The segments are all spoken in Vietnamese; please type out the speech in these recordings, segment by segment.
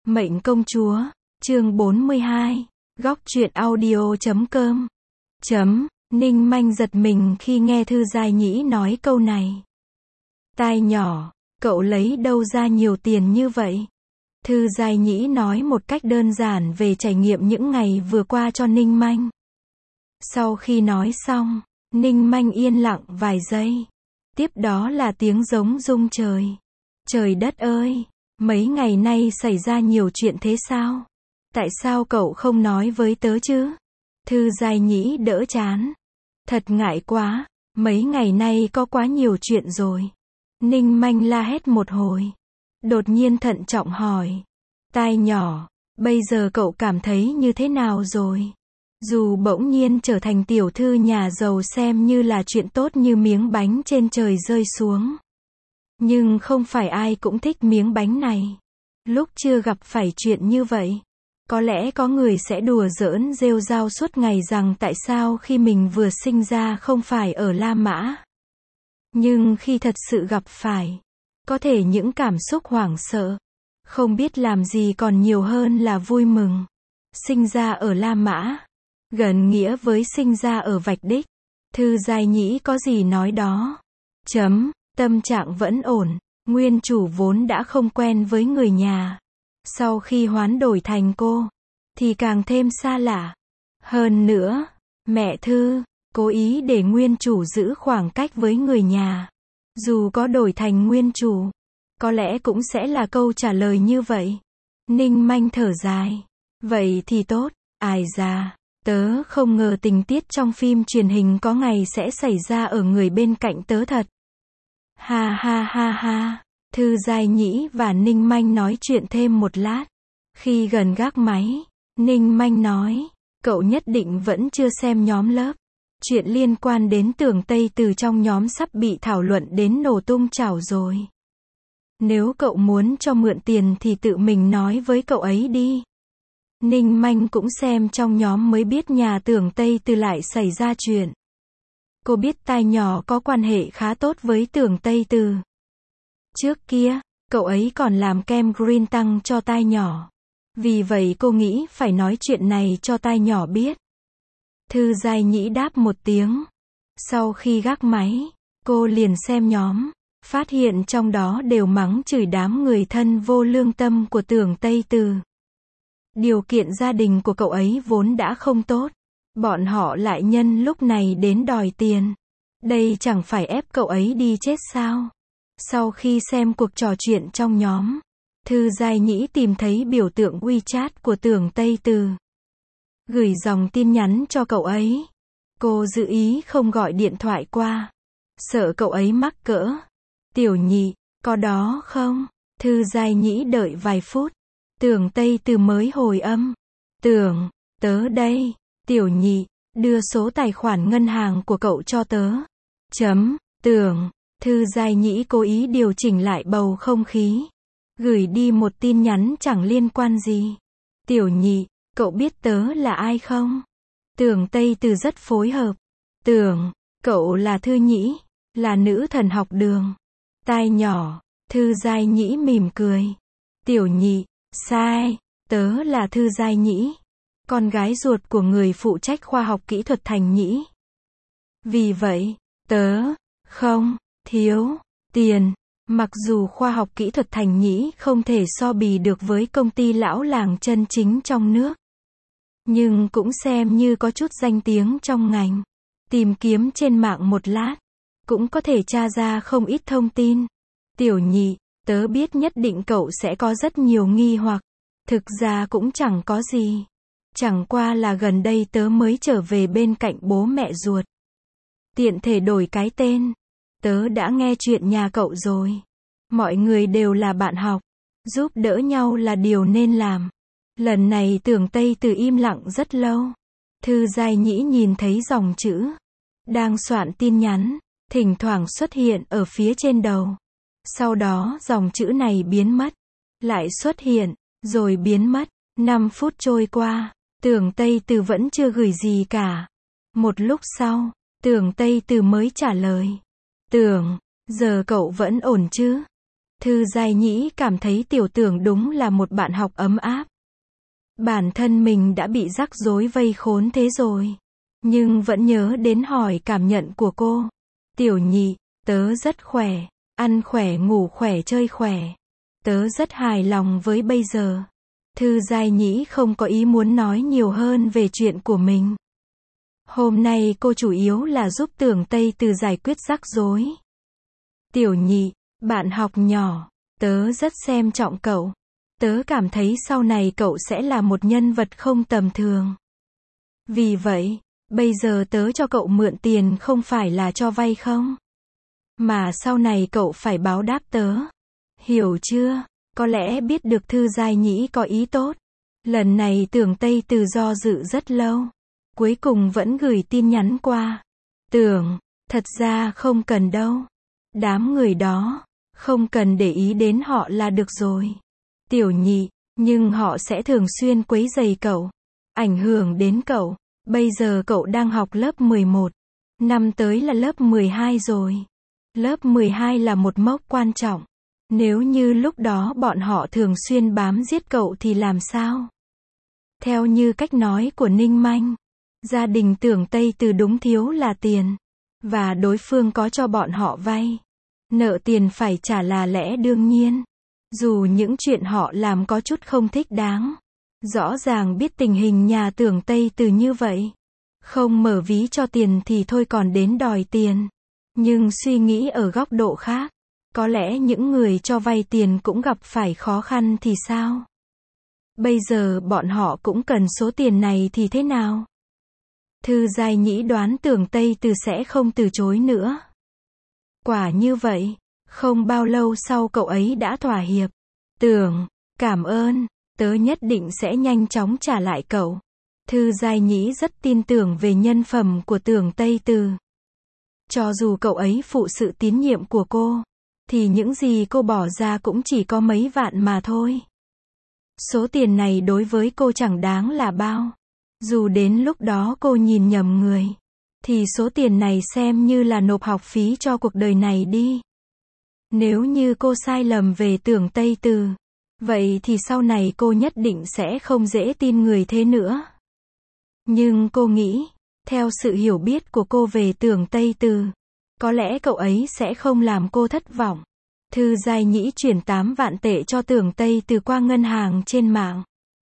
Mệnh công chúa, chương 42, góc truyện audio.com. Ninh Manh giật mình khi nghe Thư Giai Nhĩ nói câu này. Tai nhỏ, cậu lấy đâu ra nhiều tiền như vậy? Thư Giai Nhĩ nói một cách đơn giản về trải nghiệm những ngày vừa qua cho Ninh Manh. Sau khi nói xong, Ninh Manh yên lặng vài giây. Tiếp đó là tiếng giống rung trời. Trời đất ơi, mấy ngày nay xảy ra nhiều chuyện thế sao? Tại sao cậu không nói với tớ chứ? Thư Giai Nhĩ đỡ chán. Thật ngại quá, mấy ngày nay có quá nhiều chuyện rồi. Ninh Manh la hét một hồi. Đột nhiên thận trọng hỏi. Tai nhỏ, bây giờ cậu cảm thấy như thế nào rồi? Dù bỗng nhiên trở thành tiểu thư nhà giàu xem như là chuyện tốt như miếng bánh trên trời rơi xuống. Nhưng không phải ai cũng thích miếng bánh này. Lúc chưa gặp phải chuyện như vậy, có lẽ có người sẽ đùa giỡn rêu rao suốt ngày rằng tại sao khi mình vừa sinh ra không phải ở La Mã. Nhưng khi thật sự gặp phải, có thể những cảm xúc hoảng sợ, không biết làm gì còn nhiều hơn là vui mừng. Sinh ra ở La Mã, gần nghĩa với sinh ra ở Vạch Đích. Thư Giai Nhĩ có gì nói đó. Tâm trạng vẫn ổn, nguyên chủ vốn đã không quen với người nhà. Sau khi hoán đổi thành cô, thì càng thêm xa lạ. Hơn nữa, mẹ Thư, cố ý để nguyên chủ giữ khoảng cách với người nhà. Dù có đổi thành nguyên chủ, có lẽ cũng sẽ là câu trả lời như vậy. Ninh Manh thở dài. Vậy thì tốt, ai da, tớ không ngờ tình tiết trong phim truyền hình có ngày sẽ xảy ra ở người bên cạnh tớ thật. Ha ha ha ha. Thư Giai Nhĩ và Ninh Manh nói chuyện thêm một lát. Khi gần gác máy, Ninh Manh nói, cậu nhất định vẫn chưa xem nhóm lớp. Chuyện liên quan đến Tưởng Tây Từ trong nhóm sắp bị thảo luận đến nổ tung chảo rồi. Nếu cậu muốn cho mượn tiền thì tự mình nói với cậu ấy đi. Ninh Manh cũng xem trong nhóm mới biết nhà Tưởng Tây Từ lại xảy ra chuyện. Cô biết tai nhỏ có quan hệ khá tốt với Tưởng Tây Từ. Trước kia, cậu ấy còn làm kem green tăng cho tai nhỏ. Vì vậy cô nghĩ phải nói chuyện này cho tai nhỏ biết. Thư Giai Nhĩ đáp một tiếng. Sau khi gác máy, cô liền xem nhóm. Phát hiện trong đó đều mắng chửi đám người thân vô lương tâm của Tưởng Tây Từ. Điều kiện gia đình của cậu ấy vốn đã không tốt. Bọn họ lại nhân lúc này đến đòi tiền. Đây chẳng phải ép cậu ấy đi chết sao? Sau khi xem cuộc trò chuyện trong nhóm, Thư Giai Nhĩ tìm thấy biểu tượng WeChat của Tưởng Tây Từ. Gửi dòng tin nhắn cho cậu ấy. Cô dự ý không gọi điện thoại qua. Sợ cậu ấy mắc cỡ. Tiểu nhị, có đó không? Thư Giai Nhĩ đợi vài phút. Tưởng Tây Từ mới hồi âm. Tưởng, tớ đây. Tiểu nhị, đưa số tài khoản ngân hàng của cậu cho tớ. Tưởng. Thư Giai Nhĩ cố ý điều chỉnh lại bầu không khí. Gửi đi một tin nhắn chẳng liên quan gì. Tiểu nhị, cậu biết tớ là ai không? Tưởng Tây Từ rất phối hợp. Tưởng, cậu là Thư Nhĩ, là nữ thần học đường. Tai nhỏ, Thư Giai Nhĩ mỉm cười. Tiểu nhị, sai, tớ là Thư Giai Nhĩ, con gái ruột của người phụ trách khoa học kỹ thuật Thành Nhĩ. Vì vậy, tớ không thiếu tiền. Mặc dù khoa học kỹ thuật Thành Nhĩ không thể so bì được với công ty lão làng chân chính trong nước, nhưng cũng xem như có chút danh tiếng trong ngành. Tìm kiếm trên mạng một lát, cũng có thể tra ra không ít thông tin. Tiểu nhị, tớ biết nhất định cậu sẽ có rất nhiều nghi hoặc. Thực ra cũng chẳng có gì. Chẳng qua là gần đây tớ mới trở về bên cạnh bố mẹ ruột. Tiện thể đổi cái tên. Tớ đã nghe chuyện nhà cậu rồi. Mọi người đều là bạn học. Giúp đỡ nhau là điều nên làm. Lần này Tưởng Tây Từ im lặng rất lâu. Thư Giai Nhĩ nhìn thấy dòng chữ. Đang soạn tin nhắn. Thỉnh thoảng xuất hiện ở phía trên đầu. Sau đó dòng chữ này biến mất. Lại xuất hiện. Rồi biến mất. 5 phút trôi qua. Tưởng Tây Từ vẫn chưa gửi gì cả. Một lúc sau, Tưởng Tây Từ mới trả lời. Tưởng, giờ cậu vẫn ổn chứ? Thư Giai Nhĩ cảm thấy Tiểu Tưởng đúng là một bạn học ấm áp. Bản thân mình đã bị rắc rối vây khốn thế rồi, nhưng vẫn nhớ đến hỏi cảm nhận của cô. Tiểu Nhị, tớ rất khỏe, ăn khỏe, ngủ khỏe, chơi khỏe. Tớ rất hài lòng với bây giờ. Thư Giai Nhĩ không có ý muốn nói nhiều hơn về chuyện của mình. Hôm nay cô chủ yếu là giúp Tưởng Tây Từ giải quyết rắc rối. Tiểu Nhị, bạn học nhỏ, tớ rất xem trọng cậu. Tớ cảm thấy sau này cậu sẽ là một nhân vật không tầm thường. Vì vậy, bây giờ tớ cho cậu mượn tiền không phải là cho vay không? Mà sau này cậu phải báo đáp tớ. Hiểu chưa? Có lẽ biết được Thư Giai Nhĩ có ý tốt. Lần này Tưởng Tây Từ do dự rất lâu. Cuối cùng vẫn gửi tin nhắn qua. Tưởng, thật ra không cần đâu. Đám người đó, không cần để ý đến họ là được rồi. Tiểu Nhị, nhưng họ sẽ thường xuyên quấy rầy cậu, ảnh hưởng đến cậu. Bây giờ cậu đang học lớp 11, năm tới là lớp 12 rồi. Lớp 12 là một mốc quan trọng. Nếu như lúc đó bọn họ thường xuyên bám giết cậu thì làm sao? Theo như cách nói của Ninh Manh, gia đình Tưởng Tây Từ đúng thiếu là tiền, và đối phương có cho bọn họ vay. Nợ tiền phải trả là lẽ đương nhiên. Dù những chuyện họ làm có chút không thích đáng. Rõ ràng biết tình hình nhà Tưởng Tây Từ như vậy. Không mở ví cho tiền thì thôi còn đến đòi tiền. Nhưng suy nghĩ ở góc độ khác. Có lẽ những người cho vay tiền cũng gặp phải khó khăn thì sao? Bây giờ bọn họ cũng cần số tiền này thì thế nào? Thư Giai Nhĩ đoán Tưởng Tây Từ sẽ không từ chối nữa. Quả như vậy, không bao lâu sau cậu ấy đã thỏa hiệp. Tưởng, cảm ơn, tớ nhất định sẽ nhanh chóng trả lại cậu. Thư Giai Nhĩ rất tin tưởng về nhân phẩm của Tưởng Tây Từ. Cho dù cậu ấy phụ sự tín nhiệm của cô, thì những gì cô bỏ ra cũng chỉ có mấy vạn mà thôi. Số tiền này đối với cô chẳng đáng là bao. Dù đến lúc đó cô nhìn nhầm người, thì số tiền này xem như là nộp học phí cho cuộc đời này đi. Nếu như cô sai lầm về Tưởng Tây Từ, vậy thì sau này cô nhất định sẽ không dễ tin người thế nữa. Nhưng cô nghĩ, theo sự hiểu biết của cô về Tưởng Tây Từ, có lẽ cậu ấy sẽ không làm cô thất vọng. Thư Giai Nhĩ chuyển 8 vạn tệ cho Tưởng Tây Từ qua ngân hàng trên mạng.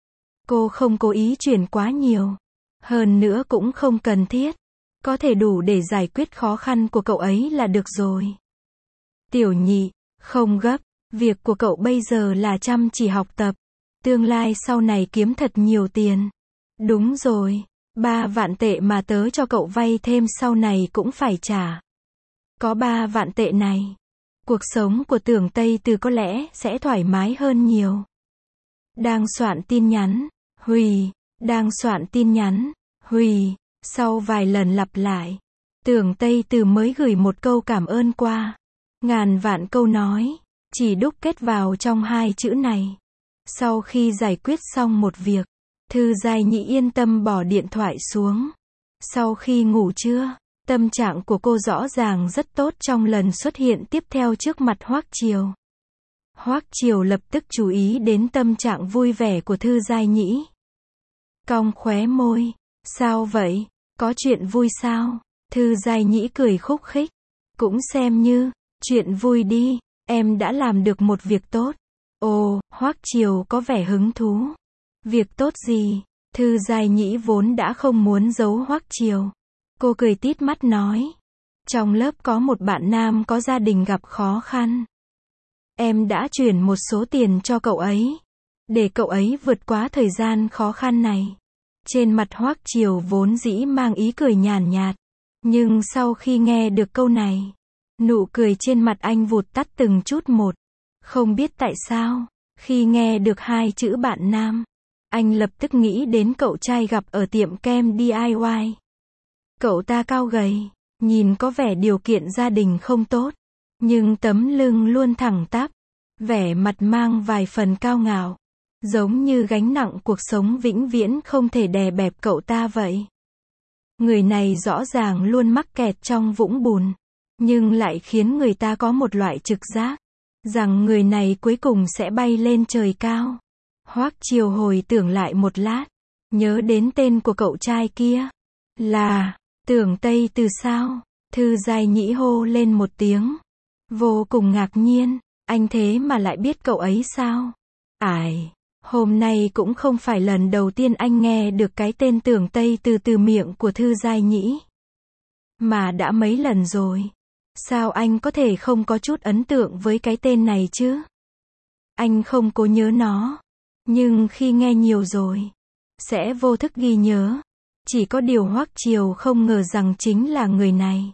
Cô không cố ý chuyển quá nhiều. Hơn nữa cũng không cần thiết. Có thể đủ để giải quyết khó khăn của cậu ấy là được rồi. Tiểu Nhị, không gấp. Việc của cậu bây giờ là chăm chỉ học tập. Tương lai sau này kiếm thật nhiều tiền. Đúng rồi. 3 vạn tệ mà tớ cho cậu vay thêm sau này cũng phải trả. Có 3 vạn tệ này, cuộc sống của Tưởng Tây Từ có lẽ sẽ thoải mái hơn nhiều. Đang soạn tin nhắn, hủy, đang soạn tin nhắn, hủy. Sau vài lần lặp lại, Tưởng Tây Từ mới gửi một câu cảm ơn qua. Ngàn vạn câu nói, chỉ đúc kết vào trong 2 chữ này. Sau khi giải quyết xong một việc, Thư Giai Nhĩ yên tâm bỏ điện thoại xuống. Sau khi ngủ trưa, tâm trạng của cô rõ ràng rất tốt trong lần xuất hiện tiếp theo trước mặt Hoắc Triều. Hoắc Triều lập tức chú ý đến tâm trạng vui vẻ của Thư Giai Nhĩ. Cong khóe môi, sao vậy? Có chuyện vui sao? Thư Giai Nhĩ cười khúc khích. Cũng xem như chuyện vui đi, em đã làm được một việc tốt. Ồ, Hoắc Triều có vẻ hứng thú. Việc tốt gì? Thư Giai Nhĩ vốn đã không muốn giấu Hoắc Triều. Cô cười tít mắt nói. Trong lớp có một bạn nam có gia đình gặp khó khăn. Em đã chuyển một số tiền cho cậu ấy, để cậu ấy vượt qua thời gian khó khăn này. Trên mặt Hoắc Triều vốn dĩ mang ý cười nhàn nhạt. Nhưng sau khi nghe được câu này, nụ cười trên mặt anh vụt tắt từng chút một. Không biết tại sao, khi nghe được 2 chữ bạn nam, anh lập tức nghĩ đến cậu trai gặp ở tiệm kem DIY. Cậu ta cao gầy, nhìn có vẻ điều kiện gia đình không tốt, nhưng tấm lưng luôn thẳng tắp, vẻ mặt mang vài phần cao ngạo, giống như gánh nặng cuộc sống vĩnh viễn không thể đè bẹp cậu ta vậy. Người này rõ ràng luôn mắc kẹt trong vũng bùn, nhưng lại khiến người ta có một loại trực giác. rằng người này cuối cùng sẽ bay lên trời cao. Hoắc Triều hồi tưởng lại một lát, nhớ đến tên của cậu trai kia. Là, Tưởng Tây Từ sao? Thư Giai Nhĩ hô lên một tiếng. Vô cùng ngạc nhiên, anh thế mà lại biết cậu ấy sao? Ải, hôm nay cũng không phải lần đầu tiên anh nghe được cái tên Tưởng Tây từ miệng của Thư Giai Nhĩ. Mà đã mấy lần rồi. Sao anh có thể không có chút ấn tượng với cái tên này chứ? Anh không cố nhớ nó. Nhưng khi nghe nhiều rồi, sẽ vô thức ghi nhớ. Chỉ có điều Hoắc Triều không ngờ rằng chính là người này.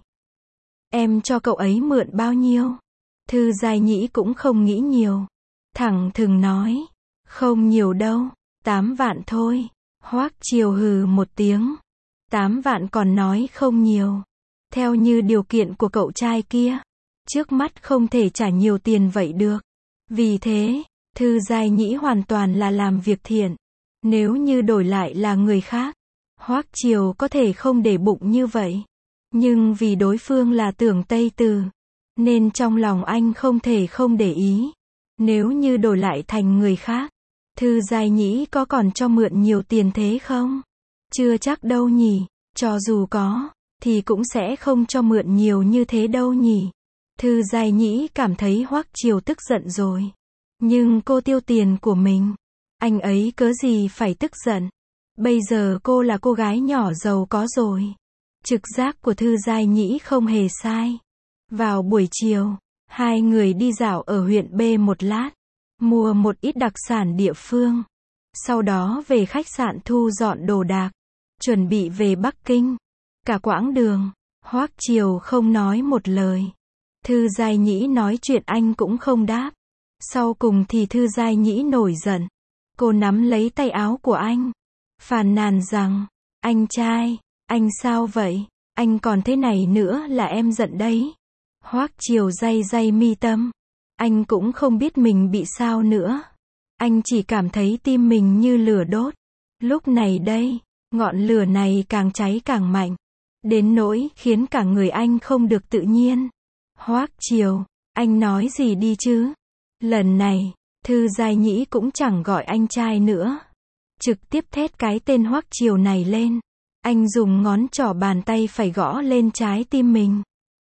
Em cho cậu ấy mượn bao nhiêu? Thư Giai Nhĩ cũng không nghĩ nhiều. Thẳng thừng nói. Không nhiều đâu, 8 vạn thôi. Hoắc Triều hừ một tiếng. 8 vạn còn nói không nhiều. Theo như điều kiện của cậu trai kia, trước mắt không thể trả nhiều tiền vậy được. Vì thế, Thư Giai Nhĩ hoàn toàn là làm việc thiện. Nếu như đổi lại là người khác, Hoắc Triều có thể không để bụng như vậy. Nhưng vì đối phương là Tưởng Tây Từ, nên trong lòng anh không thể không để ý. Nếu như đổi lại thành người khác, Thư Giai Nhĩ có còn cho mượn nhiều tiền thế không? Chưa chắc đâu nhỉ, cho dù có, thì cũng sẽ không cho mượn nhiều như thế đâu nhỉ. Thư Giai Nhĩ cảm thấy Hoắc Triều tức giận rồi. Nhưng cô tiêu tiền của mình, anh ấy cớ gì phải tức giận. Bây giờ cô là cô gái nhỏ giàu có rồi. Trực giác của Thư Giai Nhĩ không hề sai. Vào buổi chiều, hai người đi dạo ở huyện B một lát, mua một ít đặc sản địa phương. Sau đó về khách sạn thu dọn đồ đạc, chuẩn bị về Bắc Kinh. Cả quãng đường, Hoắc Triều không nói một lời. Thư Giai Nhĩ nói chuyện anh cũng không đáp. Sau cùng thì Thư Giai Nhĩ nổi giận. Cô nắm lấy tay áo của anh, phàn nàn rằng, anh trai, anh sao vậy? Anh còn thế này nữa là em giận đấy. Hoắc Triều day day mi tâm. Anh cũng không biết mình bị sao nữa. Anh chỉ cảm thấy tim mình như lửa đốt. Lúc này đây, ngọn lửa này càng cháy càng mạnh. Đến nỗi khiến cả người anh không được tự nhiên. Hoắc Triều, anh nói gì đi chứ? Lần này, Thư Giai Nhĩ cũng chẳng gọi anh trai nữa. Trực tiếp thét cái tên Hoắc Triều này lên. Anh dùng ngón trỏ bàn tay phải gõ lên trái tim mình.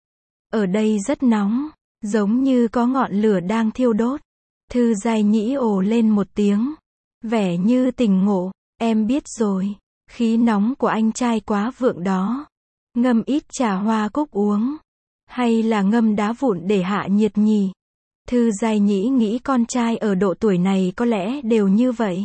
Ở đây rất nóng, giống như có ngọn lửa đang thiêu đốt. Thư Giai Nhĩ ồ lên một tiếng. Vẻ như tỉnh ngộ, em biết rồi, khí nóng của anh trai quá vượng đó. Ngâm ít trà hoa cúc uống. Hay là ngâm đá vụn để hạ nhiệt nhỉ? Thư Giai Nhĩ nghĩ con trai ở độ tuổi này có lẽ đều như vậy.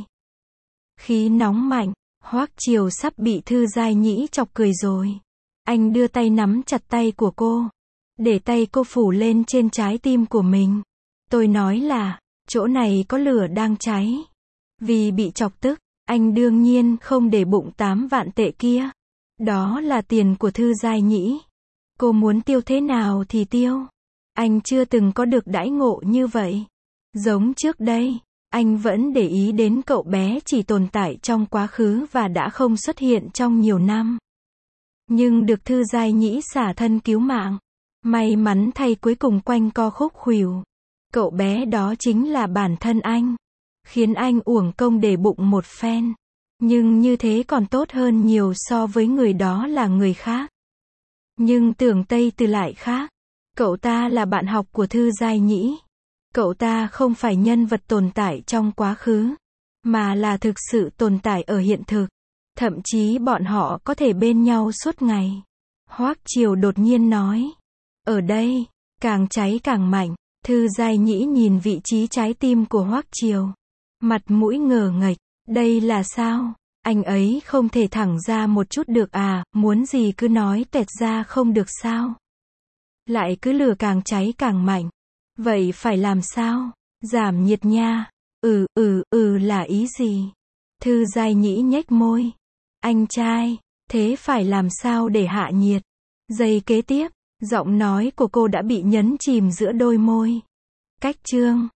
Khí nóng mạnh, Hoắc Triều sắp bị Thư Giai Nhĩ chọc cười rồi. Anh đưa tay nắm chặt tay của cô, để tay cô phủ lên trên trái tim của mình. Tôi nói là, chỗ này có lửa đang cháy. Vì bị chọc tức, anh đương nhiên không để bụng 8 vạn tệ kia. Đó là tiền của Thư Giai Nhĩ. Cô muốn tiêu thế nào thì tiêu. Anh chưa từng có được đãi ngộ như vậy. Giống trước đây, anh vẫn để ý đến cậu bé chỉ tồn tại trong quá khứ và đã không xuất hiện trong nhiều năm. Nhưng được Thư Giai Nhĩ xả thân cứu mạng. May mắn thay cuối cùng quanh co khúc khuỷu. Cậu bé đó chính là bản thân anh. Khiến anh uổng công để bụng một phen. Nhưng như thế còn tốt hơn nhiều so với người đó là người khác. Nhưng Tưởng Tây Từ lại khác. Cậu ta là bạn học của Thư Giai Nhĩ. Cậu ta không phải nhân vật tồn tại trong quá khứ, mà là thực sự tồn tại ở hiện thực. Thậm chí bọn họ có thể bên nhau suốt ngày. Hoắc Triều đột nhiên nói. Ở đây, càng cháy càng mạnh. Thư Giai Nhĩ nhìn vị trí trái tim của Hoắc Triều. Mặt mũi ngờ nghệch. Đây là sao? Anh ấy không thể thẳng ra một chút được à? Muốn gì cứ nói tẹt ra không được sao? Lại cứ lửa càng cháy càng mạnh. Vậy phải làm sao? Giảm nhiệt nha. Là ý gì? Thư Giai Nhĩ nhếch môi. Anh trai, thế phải làm sao để hạ nhiệt? Giây kế tiếp, giọng nói của cô đã bị nhấn chìm giữa đôi môi. Cách chương